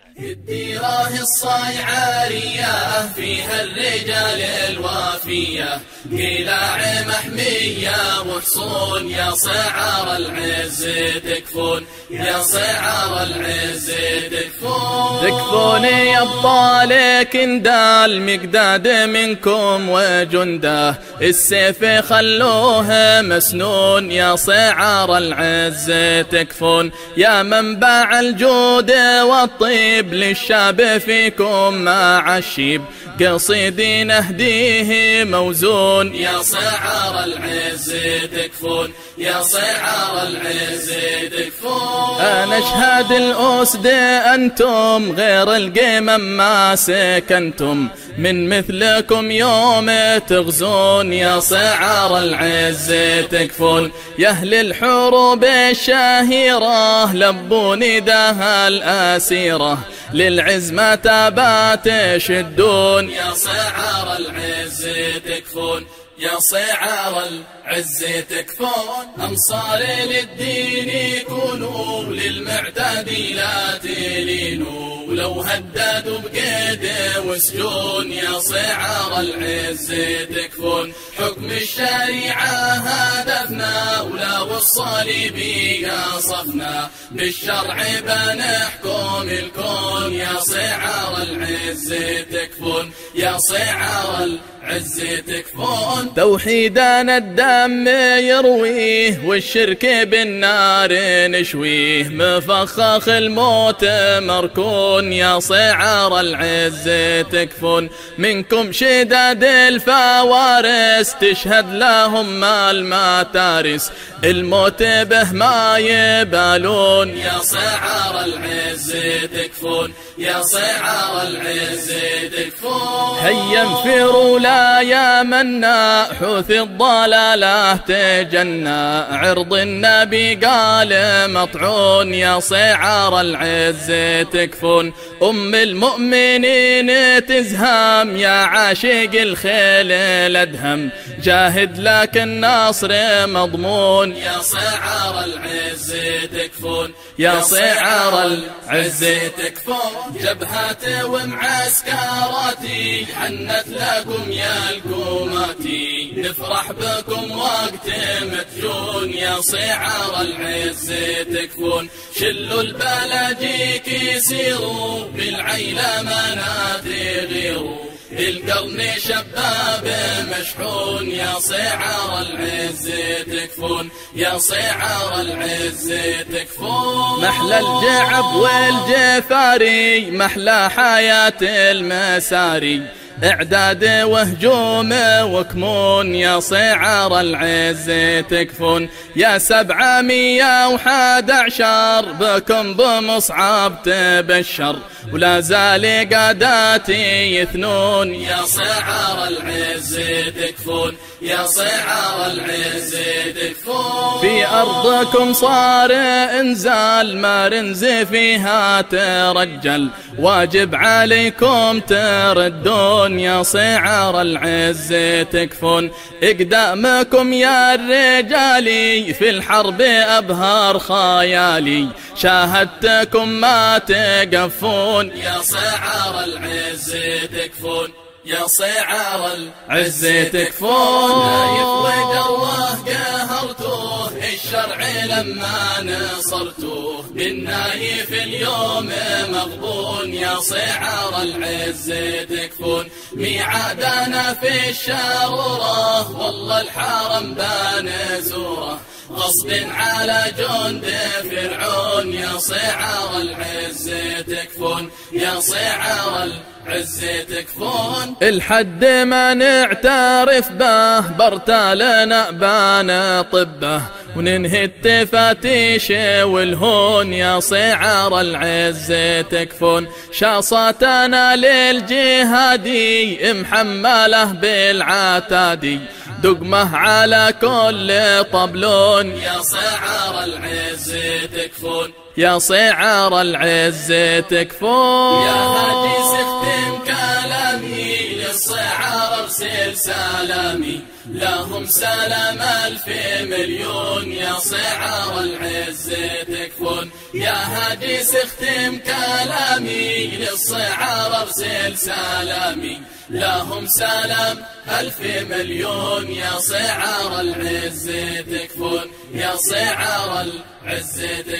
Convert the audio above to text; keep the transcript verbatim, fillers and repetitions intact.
الديرة الصايعة رياه فيها الرجال الوافية، قلاع محمية وحصون يا صعر العز تكفون، يا صعر العز تكفون. تكفوني يا ابطال كندال مقداد منكم وجنده، السيف خلوه مسنون يا صعر العز تكفون، يا منبع الجود والطيب للشاب فيكم مع الشيب، قصيدي نهديه موزون يا صعر العز تكفون، يا صعر العز تكفون. أنا أشهد الأسد أنتم غير القمم ما سكنتم، من مثلكم يوم تغزون يا صعر العز تكفون، يا أهل الحروب الشهيرة لبوا نداها الأسيرة، للعز ما تابات تشدون يا صعر العز تكفون، يا صعر العز تكفون. أنصار للدين يكونوا للمعتاد لا تلينوا، ولو هددوا بقيد وسجون يا صعر العز تكفون، حكم الشريعة هدفنا ولا والصليبية صفنا، بالشرع بنحكم الكون يا صعر العز تكفون، يا صعر العز تكفون. توحيدنا الدم يرويه والشرك بالنار نشويه، مفخخ الموت مركون يا صعر العز تكفون، منكم شداد الفوارس تشهد لهم المتارس، الموت به ما يبالون يا صعر العز تكفون، يا صعر العز تكفون. هيا انفروا لا يا منا حوث الضلالة تجنى، عرض النبي قال مطعون يا صعر العز تكفون، أم المؤمنين تزهام يا عاشق الخيل الأدهم، جاهد لكن نصر مضمون يا صعر العز تكفون، يا صعر العز تكفون. جبهات ومعسكراتي حنت لكم يا الكوماتي، نفرح بكم وقت متجون يا صعر العز تكفون، شلوا البلاجيك يسيروا بالعيلة ما تغيروا، القرن شباب مشحون يا صعر العز تكفون، يا صعر العز تكفون. محلى الجعب والجفاري محلى حياة المساري، إعداد وهجوم وكمون يا صعر العز تكفون، يا سبعمية وحد عشر بكم بمصعب تبشر، ولا زال قاداتي يثنون يا صعر العز تكفون، يا صعر العز تكفون. في أرضكم صار انزال ما رنز فيها ترجل، واجب عليكم تردون يا صعر العز تكفون، اقدامكم يا الرجالي في الحرب أبهر خيالي، شاهدتكم ما تقفون يا صعر العز تكفون، يا صعر العز تكفون. نايف ودروه قهرتوه الشرع لما نصرتوه، بالنايف اليوم مغبون يا صعر العز تكفون، ميعادنا في الشارورة والله الحرم بنزوره، غصب على جند فرعون يا صعر العز تكفون، يا صعر العز تكفون. الحد ما نعترف به برتالنا بان طبه، وننهي التفاتيش والهون يا صعر العز تكفون، شاصتنا للجهادي محمله بالعتادي، دقمه على كل طبلون يا صعر العز تكفون، يا صعر العز تكفون. يا هاجي سختم كلامي للصعار ارسل سلامي، لهم سلام ألف مليون، يا صعار العز تكفون. يا هادي سختم كلامي، للصعار ارسل سلامي، لهم سلام ألف مليون، يا صعار العز تكفون، يا صعار العز تكفون.